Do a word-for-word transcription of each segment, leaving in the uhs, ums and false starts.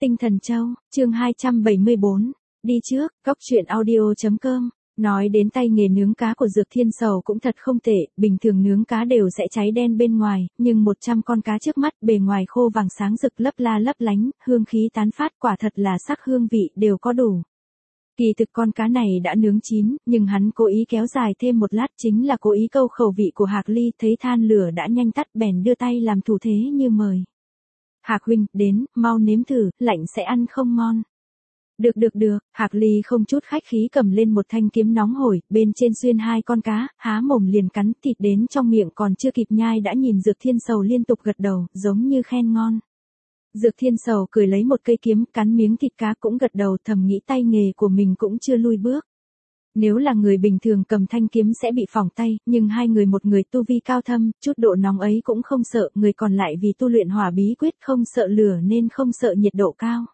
Tinh Thần Châu, chương hai trăm bảy mươi bốn, đi trước, góc truyện audio chấm com. Nói đến tay nghề nướng cá của Dược Thiên Sầu cũng thật không tệ, bình thường nướng cá đều sẽ cháy đen bên ngoài, nhưng một trăm con cá trước mắt bề ngoài khô vàng sáng rực lấp la lấp lánh, hương khí tán phát quả thật là sắc hương vị đều có đủ. Kỳ thực con cá này đã nướng chín, nhưng hắn cố ý kéo dài thêm một lát chính là cố ý câu khẩu vị của Hạc Ly, thấy than lửa đã nhanh tắt bèn đưa tay làm thủ thế như mời. Hạc huynh, đến, mau nếm thử, lạnh sẽ ăn không ngon. Được được được, Hạc Ly không chút khách khí cầm lên một thanh kiếm nóng hổi, bên trên xuyên hai con cá, há mồm liền cắn thịt đến trong miệng còn chưa kịp nhai đã nhìn Dược Thiên Sầu liên tục gật đầu, giống như khen ngon. Dược Thiên Sầu cười lấy một cây kiếm, cắn miếng thịt cá cũng gật đầu, thầm nghĩ tay nghề của mình cũng chưa lui bước. Nếu là người bình thường cầm thanh kiếm sẽ bị phỏng tay, nhưng hai người một người tu vi cao thâm, chút độ nóng ấy cũng không sợ, người còn lại vì tu luyện hỏa bí quyết không sợ lửa nên không sợ nhiệt độ cao.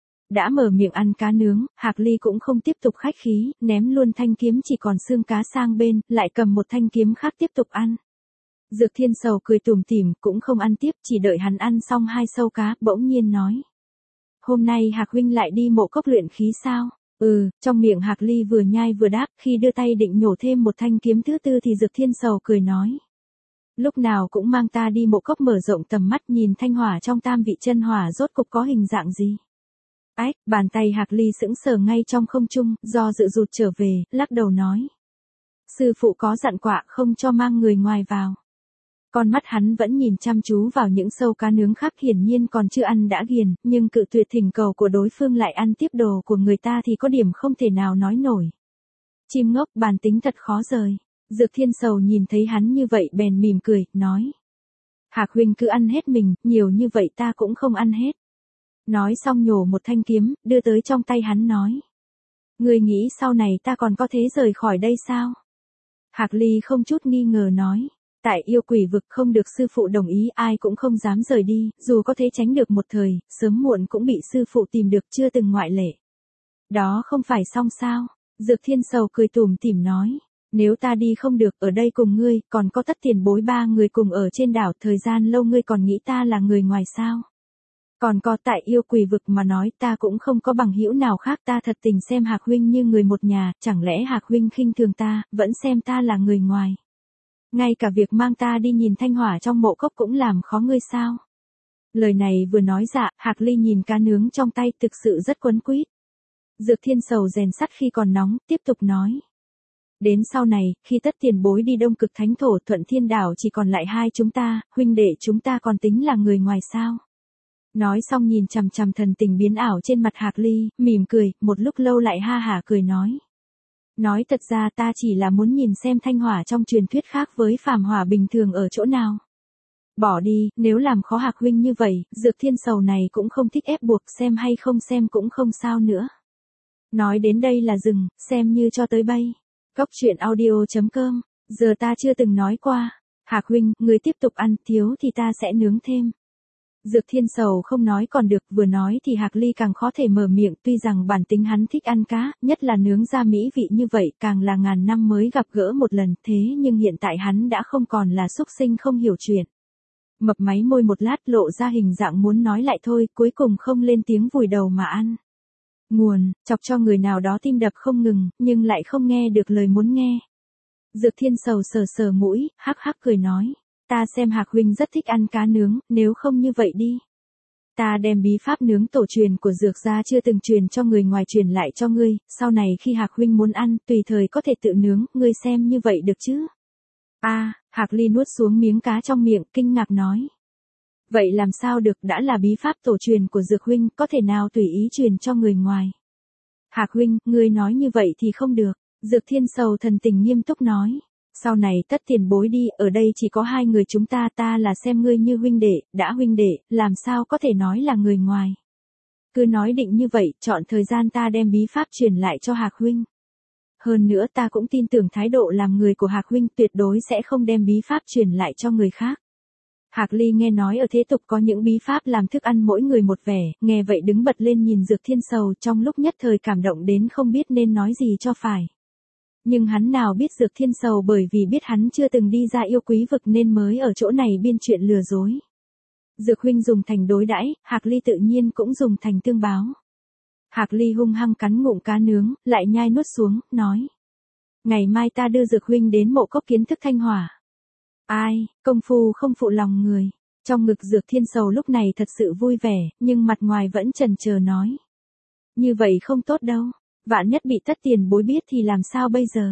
Đã mở miệng ăn cá nướng, Hạc Ly cũng không tiếp tục khách khí, ném luôn thanh kiếm chỉ còn xương cá sang bên, lại cầm một thanh kiếm khác tiếp tục ăn. Dược Thiên Sầu cười tủm tỉm, cũng không ăn tiếp, chỉ đợi hắn ăn xong hai sâu cá, bỗng nhiên nói. Hôm nay Hạc huynh lại đi mộ cốc luyện khí sao? Ừ, trong miệng Hạc Ly vừa nhai vừa đáp, khi đưa tay định nhổ thêm một thanh kiếm thứ tư thì Dược Thiên Sầu cười nói. Lúc nào cũng mang ta đi mộ cốc mở rộng tầm mắt nhìn thanh hỏa trong tam vị chân hỏa rốt cục có hình dạng gì. Ách, bàn tay Hạc Ly sững sờ ngay trong không trung, do dự rụt trở về, lắc đầu nói. Sư phụ có dặn quạ không cho mang người ngoài vào. Con mắt hắn vẫn nhìn chăm chú vào những sâu cá nướng khác hiển nhiên còn chưa ăn đã ghiền, nhưng cự tuyệt thỉnh cầu của đối phương lại ăn tiếp đồ của người ta thì có điểm không thể nào nói nổi. Chim ngốc bản tính thật khó rời. Dược Thiên Sầu nhìn thấy hắn như vậy bèn mỉm cười, nói. Hạc huynh cứ ăn hết mình, nhiều như vậy ta cũng không ăn hết. Nói xong nhổ một thanh kiếm, đưa tới trong tay hắn nói. Ngươi nghĩ sau này ta còn có thế rời khỏi đây sao? Hạc Ly không chút nghi ngờ nói. Tại yêu quỷ vực không được sư phụ đồng ý ai cũng không dám rời đi, dù có thể tránh được một thời, sớm muộn cũng bị sư phụ tìm được chưa từng ngoại lệ. Đó không phải xong sao? Dược Thiên Sầu cười tủm tỉm nói. Nếu ta đi không được ở đây cùng ngươi, còn có tất tiền bối ba người cùng ở trên đảo, thời gian lâu ngươi còn nghĩ ta là người ngoài sao? Còn có tại yêu quỷ vực mà nói ta cũng không có bằng hữu nào khác, ta thật tình xem Hạc huynh như người một nhà, chẳng lẽ Hạc huynh khinh thường ta, vẫn xem ta là người ngoài. Ngay cả việc mang ta đi nhìn thanh hỏa trong mộ cốc cũng làm khó ngươi sao? Lời này vừa nói ra, Hạc Ly nhìn cá nướng trong tay thực sự rất quấn quýt. Dược Thiên Sầu rèn sắt khi còn nóng, tiếp tục nói. Đến sau này, khi tất tiền bối đi Đông Cực Thánh Thổ Thuận Thiên Đảo chỉ còn lại hai chúng ta, huynh đệ chúng ta còn tính là người ngoài sao? Nói xong nhìn chằm chằm thần tình biến ảo trên mặt Hạc Ly, mỉm cười, một lúc lâu lại ha hả cười nói. Nói thật ra ta chỉ là muốn nhìn xem thanh hỏa trong truyền thuyết khác với phàm hỏa bình thường ở chỗ nào. Bỏ đi, nếu làm khó Hạc huynh như vậy, Dược Thiên Sầu này cũng không thích ép buộc, xem hay không xem cũng không sao nữa. Nói đến đây là dừng, xem như cho tới bay. Góc truyện audio chấm com, giờ ta chưa từng nói qua. Hạc huynh, người tiếp tục ăn, thiếu thì ta sẽ nướng thêm. Dược Thiên Sầu không nói còn được, vừa nói thì Hạc Ly càng khó thể mở miệng, tuy rằng bản tính hắn thích ăn cá, nhất là nướng ra mỹ vị như vậy, càng là ngàn năm mới gặp gỡ một lần, thế nhưng hiện tại hắn đã không còn là súc sinh không hiểu chuyện. Mập máy môi một lát lộ ra hình dạng muốn nói lại thôi, cuối cùng không lên tiếng vùi đầu mà ăn. Nguồn, chọc cho người nào đó tim đập không ngừng, nhưng lại không nghe được lời muốn nghe. Dược Thiên Sầu sờ sờ mũi, hắc hắc cười nói. Ta xem Hạc huynh rất thích ăn cá nướng, nếu không như vậy đi. Ta đem bí pháp nướng tổ truyền của Dược gia chưa từng truyền cho người ngoài truyền lại cho ngươi, sau này khi Hạc huynh muốn ăn, tùy thời có thể tự nướng, ngươi xem như vậy được chứ? A, à, Hạc Ly nuốt xuống miếng cá trong miệng, kinh ngạc nói. Vậy làm sao được, đã là bí pháp tổ truyền của Dược huynh, có thể nào tùy ý truyền cho người ngoài? Hạc huynh, ngươi nói như vậy thì không được. Dược Thiên Sầu thần tình nghiêm túc nói. Sau này tất tiền bối đi, ở đây chỉ có hai người chúng ta, ta là xem ngươi như huynh đệ, đã huynh đệ, làm sao có thể nói là người ngoài. Cứ nói định như vậy, chọn thời gian ta đem bí pháp truyền lại cho Hạc huynh. Hơn nữa ta cũng tin tưởng thái độ làm người của Hạc huynh tuyệt đối sẽ không đem bí pháp truyền lại cho người khác. Hạc Ly nghe nói ở thế tục có những bí pháp làm thức ăn mỗi người một vẻ, nghe vậy đứng bật lên nhìn Dược Thiên Sầu, trong lúc nhất thời cảm động đến không biết nên nói gì cho phải. Nhưng hắn nào biết Dược Thiên Sầu bởi vì biết hắn chưa từng đi ra yêu quý vực nên mới ở chỗ này biên chuyện lừa dối. Dược huynh dùng thành đối đãi, Hạc Ly tự nhiên cũng dùng thành tương báo. Hạc Ly hung hăng cắn ngụm cá nướng, lại nhai nuốt xuống, nói. Ngày mai ta đưa Dược huynh đến mộ cốc kiến thức thanh hỏa. Ai, công phu không phụ lòng người. Trong ngực Dược Thiên Sầu lúc này thật sự vui vẻ, nhưng mặt ngoài vẫn chần chờ nói. Như vậy không tốt đâu, vạn nhất bị Tất tiền bối biết thì làm sao bây giờ?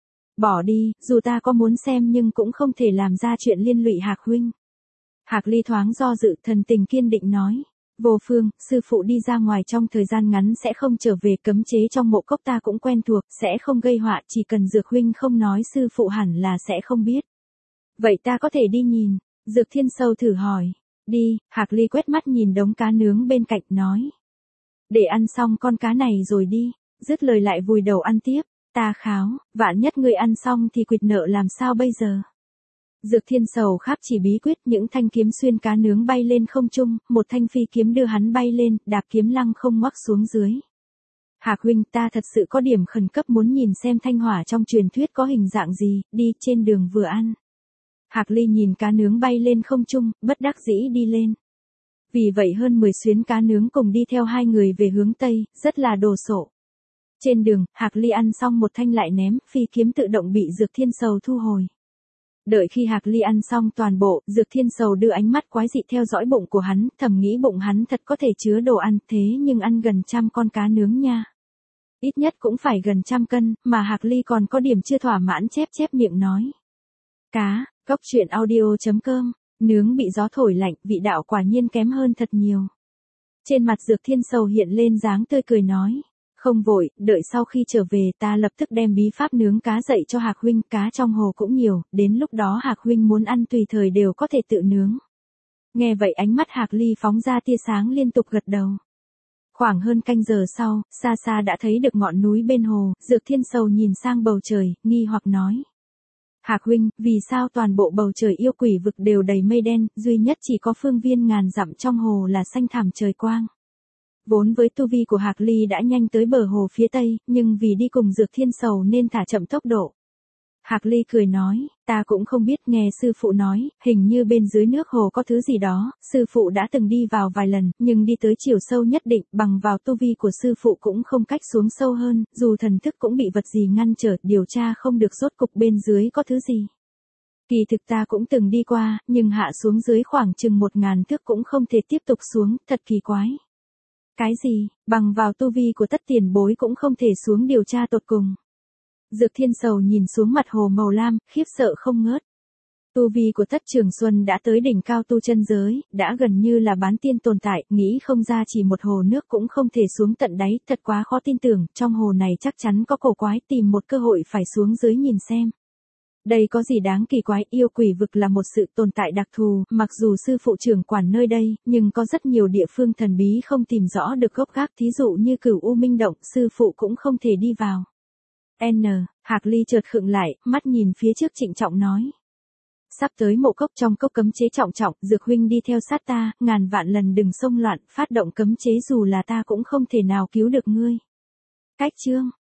Bỏ đi, dù ta có muốn xem nhưng cũng không thể làm ra chuyện liên lụy Hạc huynh. Hạc Ly thoáng do dự, thần tình kiên định nói. Vô phương, sư phụ đi ra ngoài trong thời gian ngắn sẽ không trở về, cấm chế trong mộ cốc ta cũng quen thuộc, sẽ không gây họa, chỉ cần Dược huynh không nói sư phụ hẳn là sẽ không biết. Vậy ta có thể đi nhìn, Dược Thiên Sầu thử hỏi. Đi, Hạc Ly quét mắt nhìn đống cá nướng bên cạnh nói. Để ăn xong con cá này rồi đi, dứt lời lại vùi đầu ăn tiếp. Ta kháo, vạn nhất người ăn xong thì quỵt nợ làm sao bây giờ? Dược Thiên Sầu kháp chỉ bí quyết, những thanh kiếm xuyên cá nướng bay lên không trung, một thanh phi kiếm đưa hắn bay lên, đạp kiếm lăng không ngoắc xuống dưới. Hạc huynh, ta thật sự có điểm khẩn cấp muốn nhìn xem thanh hỏa trong truyền thuyết có hình dạng gì, đi trên đường vừa ăn. Hạc Ly nhìn cá nướng bay lên không trung, bất đắc dĩ đi lên. Vì vậy hơn mười xuyến cá nướng cùng đi theo hai người về hướng Tây, rất là đồ sộ. Trên đường, Hạc Ly ăn xong một thanh lại ném, phi kiếm tự động bị Dược Thiên Sầu thu hồi. Đợi khi Hạc Ly ăn xong toàn bộ, Dược Thiên Sầu đưa ánh mắt quái dị theo dõi bụng của hắn, thầm nghĩ bụng hắn thật có thể chứa đồ ăn, thế nhưng ăn gần trăm con cá nướng nha. Ít nhất cũng phải gần trăm cân, mà Hạc Ly còn có điểm chưa thỏa mãn chép chép miệng nói. Cá, Cốc Truyện Audio chấm com, nướng bị gió thổi lạnh, vị đạo quả nhiên kém hơn thật nhiều. Trên mặt Dược Thiên Sầu hiện lên dáng tươi cười nói. Không vội, đợi sau khi trở về ta lập tức đem bí pháp nướng cá dạy cho Hạc huynh, cá trong hồ cũng nhiều, đến lúc đó Hạc huynh muốn ăn tùy thời đều có thể tự nướng. Nghe vậy ánh mắt Hạc Ly phóng ra tia sáng liên tục gật đầu. Khoảng hơn canh giờ sau, xa xa đã thấy được ngọn núi bên hồ, Dược Thiên Sầu nhìn sang bầu trời, nghi hoặc nói. Hạc huynh, vì sao toàn bộ bầu trời yêu quỷ vực đều đầy mây đen, duy nhất chỉ có phương viên ngàn dặm trong hồ là xanh thẳm trời quang. Vốn với tu vi của Hạc Ly đã nhanh tới bờ hồ phía tây, nhưng vì đi cùng Dược Thiên Sầu nên thả chậm tốc độ. Hạc Ly cười nói, ta cũng không biết, nghe sư phụ nói, hình như bên dưới nước hồ có thứ gì đó, sư phụ đã từng đi vào vài lần, nhưng đi tới chiều sâu nhất định, bằng vào tu vi của sư phụ cũng không cách xuống sâu hơn, dù thần thức cũng bị vật gì ngăn trở, điều tra không được rốt cục bên dưới có thứ gì. Kỳ thực ta cũng từng đi qua, nhưng hạ xuống dưới khoảng chừng một ngàn thước cũng không thể tiếp tục xuống, thật kỳ quái. Cái gì, bằng vào tu vi của Tất tiền bối cũng không thể xuống điều tra tột cùng. Dược Thiên Sầu nhìn xuống mặt hồ màu lam, khiếp sợ không ngớt. Tu vi của Tất Trường Xuân đã tới đỉnh cao tu chân giới, đã gần như là bán tiên tồn tại, nghĩ không ra chỉ một hồ nước cũng không thể xuống tận đáy, thật quá khó tin tưởng, trong hồ này chắc chắn có cổ quái, tìm một cơ hội phải xuống dưới nhìn xem. Đây có gì đáng kỳ quái, yêu quỷ vực là một sự tồn tại đặc thù, mặc dù sư phụ trưởng quản nơi đây, nhưng có rất nhiều địa phương thần bí không tìm rõ được gốc gác, thí dụ như Cửu U Minh Động, sư phụ cũng không thể đi vào. N, Hạc Ly chợt khựng lại, mắt nhìn phía trước trịnh trọng nói. Sắp tới mộ cốc, trong cốc cấm chế trọng trọng, Dược huynh đi theo sát ta, ngàn vạn lần đừng xông loạn, phát động cấm chế dù là ta cũng không thể nào cứu được ngươi. Cách chương